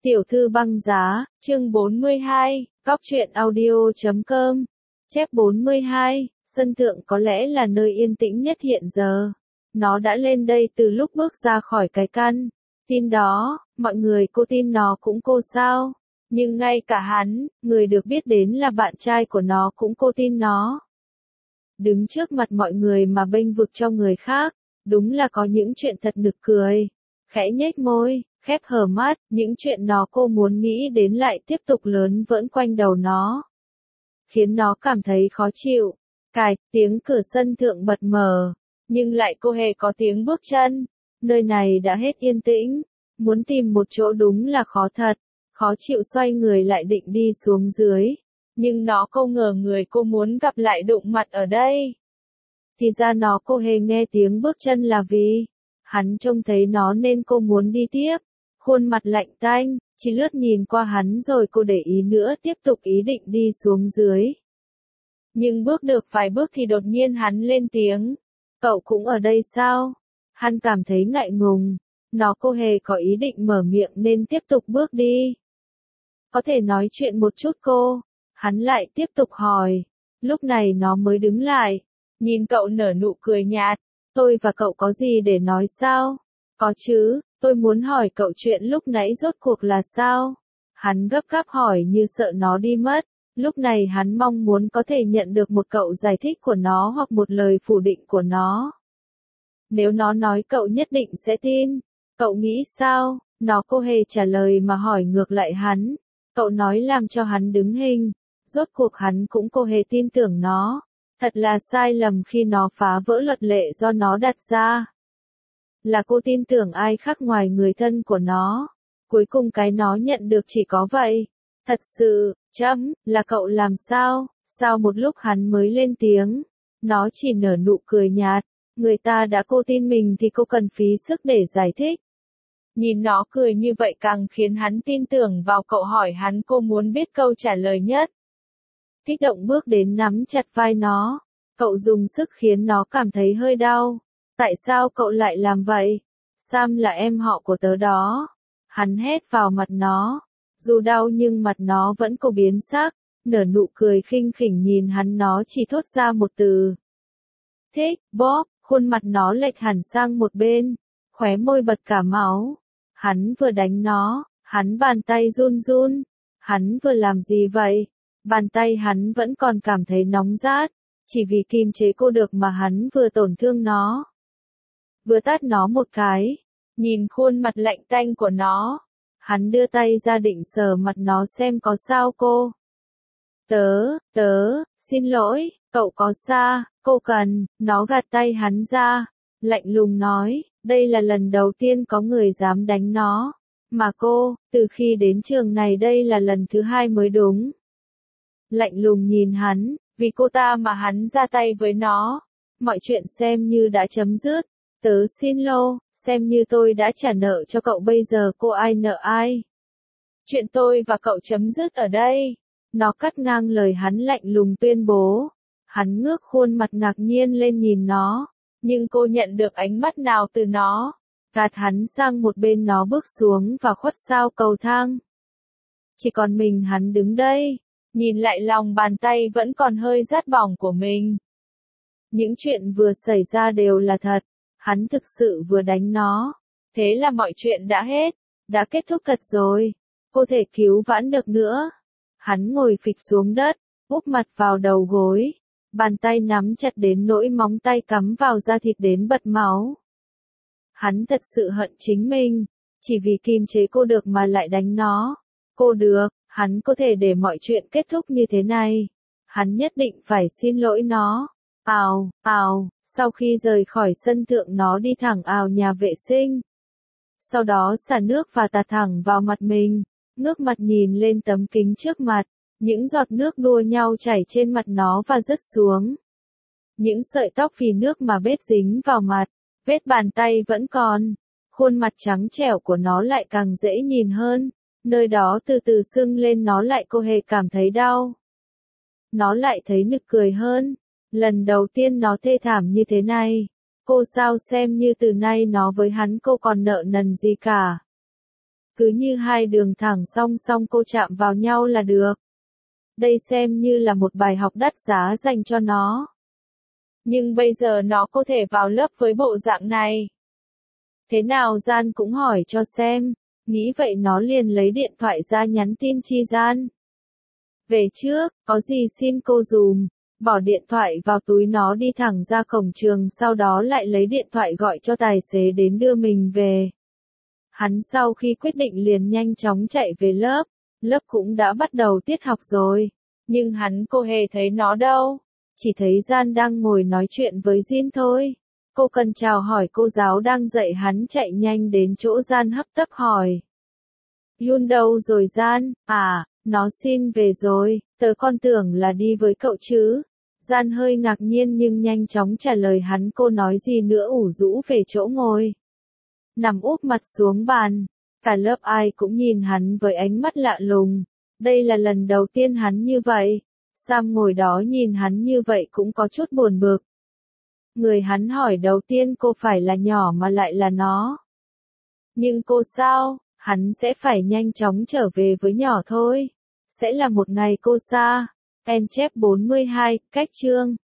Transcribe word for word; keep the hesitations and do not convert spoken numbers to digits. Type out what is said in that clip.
Tiểu thư băng giá, chương bốn mươi hai, Cóc truyện audio chấm com. Chép bốn mươi hai, sân thượng có lẽ là nơi yên tĩnh nhất hiện giờ. Nó đã lên đây từ lúc bước ra khỏi cái căn. Tin đó, mọi người cô tin nó cũng cô sao. Nhưng ngay cả hắn, người được biết đến là bạn trai của nó cũng cô tin nó. Đứng trước mặt mọi người mà bênh vực cho người khác, đúng là có những chuyện thật nực cười. Khẽ nhếch môi, khép hờ mắt, những chuyện nó cô muốn nghĩ đến lại tiếp tục lớn vỡn quanh đầu nó. Khiến nó cảm thấy khó chịu. Cài, tiếng cửa sân thượng bật mở, nhưng lại cô hề có tiếng bước chân. Nơi này đã hết yên tĩnh, muốn tìm một chỗ đúng là khó thật. Khó chịu xoay người lại định đi xuống dưới. Nhưng nó không ngờ người cô muốn gặp lại đụng mặt ở đây. Thì ra nó cô hề nghe tiếng bước chân là vì hắn trông thấy nó nên cô muốn đi tiếp. Khuôn mặt lạnh tanh, chỉ lướt nhìn qua hắn rồi cô để ý nữa tiếp tục ý định đi xuống dưới. Nhưng bước được vài bước thì đột nhiên hắn lên tiếng. Cậu cũng ở đây sao? Hắn cảm thấy ngại ngùng. Nó cô hề có ý định mở miệng nên tiếp tục bước đi. Có thể nói chuyện một chút cô? Hắn lại tiếp tục hỏi. Lúc này nó mới đứng lại. Nhìn cậu nở nụ cười nhạt. Tôi và cậu có gì để nói sao? Có chứ, tôi muốn hỏi cậu chuyện lúc nãy rốt cuộc là sao? Hắn gấp gáp hỏi như sợ nó đi mất. Lúc này hắn mong muốn có thể nhận được một câu giải thích của nó hoặc một lời phủ định của nó. Nếu nó nói cậu nhất định sẽ tin. Cậu nghĩ sao? Nó cô hề trả lời mà hỏi ngược lại hắn. Cậu nói làm cho hắn đứng hình. Rốt cuộc hắn cũng cô hề tin tưởng nó. Thật là sai lầm khi nó phá vỡ luật lệ do nó đặt ra. Là cô tin tưởng ai khác ngoài người thân của nó. Cuối cùng cái nó nhận được chỉ có vậy. Thật sự, chấm, là cậu làm sao? Sao một lúc hắn mới lên tiếng? Nó chỉ nở nụ cười nhạt. Người ta đã cô tin mình thì cô cần phí sức để giải thích. Nhìn nó cười như vậy càng khiến hắn tin tưởng vào cậu hỏi hắn cô muốn biết câu trả lời nhất. Kích động bước đến nắm chặt vai nó. Cậu dùng sức khiến nó cảm thấy hơi đau. Tại sao cậu lại làm vậy? Sam là em họ của tớ đó. Hắn hét vào mặt nó. Dù đau nhưng mặt nó vẫn cố biến sắc. Nở nụ cười khinh khỉnh nhìn hắn nó chỉ thốt ra một từ. Thích, bóp, khuôn mặt nó lệch hẳn sang một bên. Khóe môi bật cả máu. Hắn vừa đánh nó, hắn bàn tay run run. Hắn vừa làm gì vậy? Bàn tay hắn vẫn còn cảm thấy nóng rát. Chỉ vì kiềm chế cô được mà hắn vừa tổn thương nó. Vừa tát nó một cái. Nhìn khuôn mặt lạnh tanh của nó. Hắn đưa tay ra định sờ mặt nó xem có sao cô. Tớ, tớ, xin lỗi, cậu có xa, cô cần, nó gạt tay hắn ra. Lạnh lùng nói, đây là lần đầu tiên có người dám đánh nó. Mà cô, từ khi đến trường này đây là lần thứ hai mới đúng. Lạnh lùng nhìn hắn, vì cô ta mà hắn ra tay với nó. Mọi chuyện xem như đã chấm dứt. Tớ xin lô, xem như tôi đã trả nợ cho cậu bây giờ cô ai nợ ai. Chuyện tôi và cậu chấm dứt ở đây. Nó cắt ngang lời hắn lạnh lùng tuyên bố. Hắn ngước khuôn mặt ngạc nhiên lên nhìn nó. Nhưng cô nhận được ánh mắt nào từ nó. Gạt hắn sang một bên nó bước xuống và khuất sau cầu thang. Chỉ còn mình hắn đứng đây. Nhìn lại lòng bàn tay vẫn còn hơi rát bỏng của mình. Những chuyện vừa xảy ra đều là thật. Hắn thực sự vừa đánh nó. Thế là mọi chuyện đã hết. Đã kết thúc thật rồi. Cô thể cứu vãn được nữa. Hắn ngồi phịch xuống đất. Úp mặt vào đầu gối. Bàn tay nắm chặt đến nỗi móng tay cắm vào da thịt đến bật máu. Hắn thật sự hận chính mình. Chỉ vì kiềm chế cô được mà lại đánh nó. Cô được. Hắn có thể để mọi chuyện kết thúc như thế này. Hắn nhất định phải xin lỗi nó. Ào, ào, sau khi rời khỏi sân thượng nó đi thẳng ào nhà vệ sinh. Sau đó xả nước và tạt thẳng vào mặt mình. Ngước mặt nhìn lên tấm kính trước mặt. Những giọt nước đua nhau chảy trên mặt nó và rớt xuống. Những sợi tóc phì nước mà bết dính vào mặt. Vết bàn tay vẫn còn. Khuôn mặt trắng trẻo của nó lại càng dễ nhìn hơn. Nơi đó từ từ sưng lên nó lại cô hề cảm thấy đau. Nó lại thấy nực cười hơn. Lần đầu tiên nó thê thảm như thế này. Cô sao xem như từ nay nó với hắn cô còn nợ nần gì cả. Cứ như hai đường thẳng song song cô chạm vào nhau là được. Đây xem như là một bài học đắt giá dành cho nó. Nhưng bây giờ nó có thể vào lớp với bộ dạng này. Thế nào Gian cũng hỏi cho xem. Nghĩ vậy nó liền lấy điện thoại ra nhắn tin chi Gian. Về trước, có gì xin cô dùm. Bỏ điện thoại vào túi nó đi thẳng ra cổng trường, sau đó lại lấy điện thoại gọi cho tài xế đến đưa mình về. Hắn sau khi quyết định liền nhanh chóng chạy về lớp. Lớp cũng đã bắt đầu tiết học rồi. Nhưng hắn cô hề thấy nó đâu. Chỉ thấy Gian đang ngồi nói chuyện với Jin thôi. Cô cần chào hỏi cô giáo đang dạy, hắn chạy nhanh đến chỗ Gian hấp tấp hỏi. Yun đâu rồi Gian? À, nó xin về rồi, tớ còn tưởng là đi với cậu chứ. Gian hơi ngạc nhiên nhưng nhanh chóng trả lời hắn, cô nói gì nữa ủ rũ về chỗ ngồi. Nằm úp mặt xuống bàn. Cả lớp ai cũng nhìn hắn với ánh mắt lạ lùng. Đây là lần đầu tiên hắn như vậy. Sam ngồi đó nhìn hắn như vậy cũng có chút buồn bực. Người hắn hỏi đầu tiên cô phải là nhỏ mà lại là nó. Nhưng cô sao? Hắn sẽ phải nhanh chóng trở về với nhỏ thôi. Sẽ là một ngày cô xa. En chép bốn mươi hai, cách chương.